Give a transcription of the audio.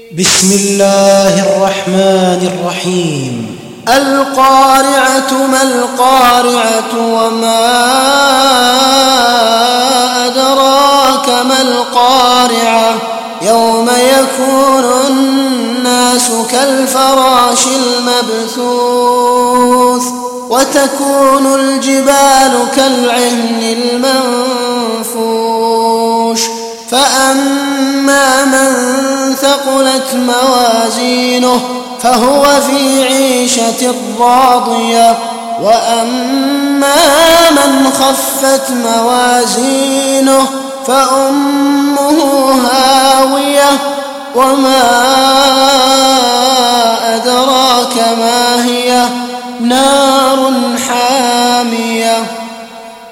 بسم الله الرحمن الرحيم. القارعة ما القارعة وما أدراك ما القارعة يوم يكون الناس كالفراش المبثوث وتكون الجبال كالعهن المنفوش فأما من ثقلت موازينه فهو في عيشة راضية وأما من خفت موازينه فأمه هاوية وما أدراك ما هي نار